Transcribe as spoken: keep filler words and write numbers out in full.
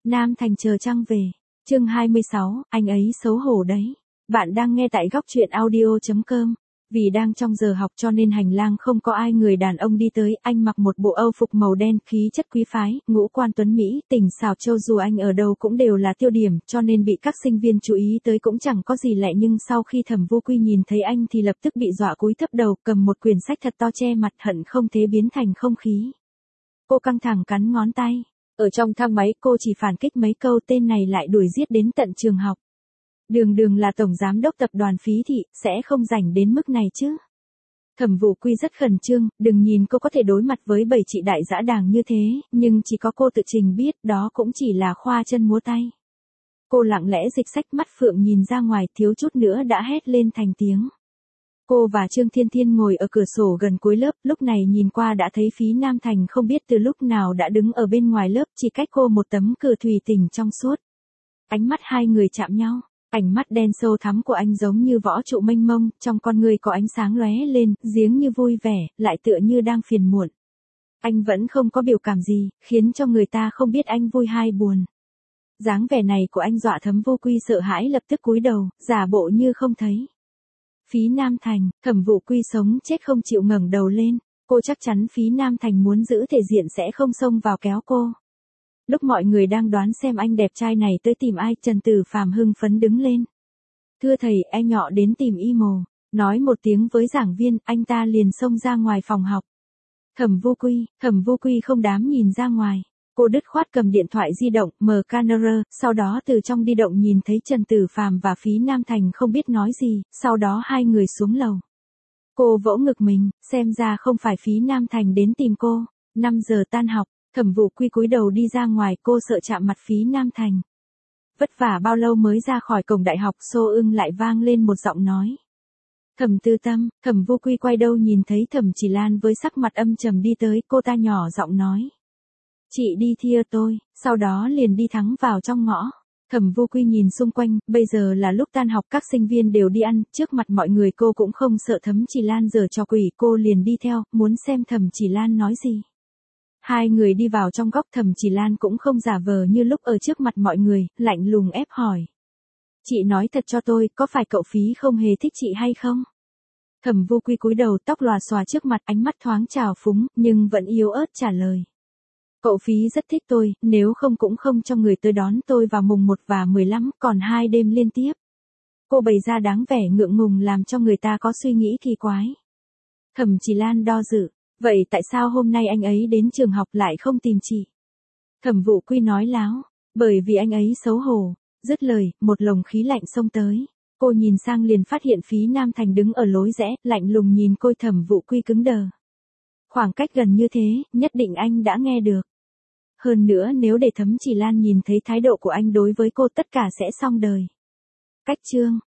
Nam Thành chờ trăng về. Chương hai mươi sáu, anh ấy xấu hổ đấy. Bạn đang nghe tại góc truyện audio chấm com. Vì đang trong giờ học cho nên hành lang không có ai người đàn ông đi tới, anh mặc một bộ âu phục màu đen, khí chất quý phái, ngũ quan tuấn Mỹ, tỉnh xảo châu, dù anh ở đâu cũng đều là tiêu điểm, cho nên bị các sinh viên chú ý tới cũng chẳng có gì lạ, nhưng sau khi Thẩm Vô Quy nhìn thấy anh thì lập tức bị dọa cúi thấp đầu, cầm một quyển sách thật to che mặt, hận không thế biến thành không khí. Cô căng thẳng cắn ngón tay. Ở trong thang máy cô chỉ phản kích mấy câu, tên này lại đuổi giết đến tận trường học. Đường đường là tổng giám đốc tập đoàn Phí Thị, sẽ không rảnh đến mức này chứ. Thẩm Vô Quy rất khẩn trương, đừng nhìn cô có thể đối mặt với bảy chị đại dã đàng như thế, nhưng chỉ có cô tự trình biết đó cũng chỉ là khoa chân múa tay. Cô lặng lẽ dịch sách, mắt phượng nhìn ra ngoài, thiếu chút nữa đã hét lên thành tiếng. Cô và Trương Thiên Thiên ngồi ở cửa sổ gần cuối lớp, lúc này nhìn qua đã thấy Phí Nam Thành không biết từ lúc nào đã đứng ở bên ngoài lớp, chỉ cách cô một tấm cửa thủy tinh trong suốt. Ánh mắt hai người chạm nhau, ánh mắt đen sâu thắm của anh giống như võ trụ mênh mông, trong con người có ánh sáng lóe lên, giếng như vui vẻ, lại tựa như đang phiền muộn. Anh vẫn không có biểu cảm gì, khiến cho người ta không biết anh vui hay buồn. Dáng vẻ này của anh dọa Thẩm Vô Quy sợ hãi, lập tức cúi đầu, giả bộ như không thấy. Phí Nam Thành, Thẩm Vô Quy sống chết không chịu ngẩng đầu lên, cô chắc chắn Phí Nam Thành muốn giữ thể diện sẽ không xông vào kéo cô. Lúc mọi người đang đoán xem anh đẹp trai này tới tìm ai, Trần Tử Phàm hưng phấn đứng lên. Thưa thầy, anh nhọ đến tìm y mồ, nói một tiếng với giảng viên, anh ta liền xông ra ngoài phòng học. Thẩm Vô Quy, Thẩm Vô Quy không dám nhìn ra ngoài. Cô đứt khoát cầm điện thoại di động, mở camera, sau đó từ trong di động nhìn thấy Trần Tử Phàm và Phí Nam Thành không biết nói gì, sau đó hai người xuống lầu. Cô vỗ ngực mình, xem ra không phải Phí Nam Thành đến tìm cô. năm giờ tan học, Thẩm Vô Quy cúi đầu đi ra ngoài, cô sợ chạm mặt Phí Nam Thành. Vất vả bao lâu mới ra khỏi cổng đại học, xô ưng lại vang lên một giọng nói. Thẩm Tư Tâm. Thẩm Vô Quy quay đầu nhìn thấy Thẩm Chỉ Lan với sắc mặt âm trầm đi tới, cô ta nhỏ giọng nói. Chị đi thia tôi, sau đó liền đi thẳng vào trong ngõ. Thẩm Vô Quy nhìn xung quanh, bây giờ là lúc tan học, các sinh viên đều đi ăn, trước mặt mọi người cô cũng không sợ Thẩm Chỉ Lan giở trò quỷ, cô liền đi theo, muốn xem Thẩm Chỉ Lan nói gì. Hai người đi vào trong góc, Thẩm Chỉ Lan cũng không giả vờ như lúc ở trước mặt mọi người, lạnh lùng ép hỏi. Chị nói thật cho tôi, có phải cậu Phí không hề thích chị hay không? Thẩm Vô Quy cúi đầu, tóc lòa xòa trước mặt, ánh mắt thoáng trào phúng, nhưng vẫn yếu ớt trả lời. Cậu Phí rất thích tôi, nếu không cũng không cho người tới đón tôi vào mùng một và mười lăm, còn hai đêm liên tiếp. Cô bày ra đáng vẻ ngượng ngùng làm cho người ta có suy nghĩ kỳ quái. Thẩm Chỉ Lan đo dự, vậy tại sao hôm nay anh ấy đến trường học lại không tìm chị? Thẩm Vô Quy nói láo, bởi vì anh ấy xấu hổ. Dứt lời, một lồng khí lạnh xông tới. Cô nhìn sang liền phát hiện Phí Nam Thành đứng ở lối rẽ, lạnh lùng nhìn cô. Thẩm Vô Quy cứng đờ. Khoảng cách gần như thế, nhất định anh đã nghe được. Hơn nữa nếu để Thẩm Chỉ Lan nhìn thấy thái độ của anh đối với cô, tất cả sẽ xong đời. Cách chương.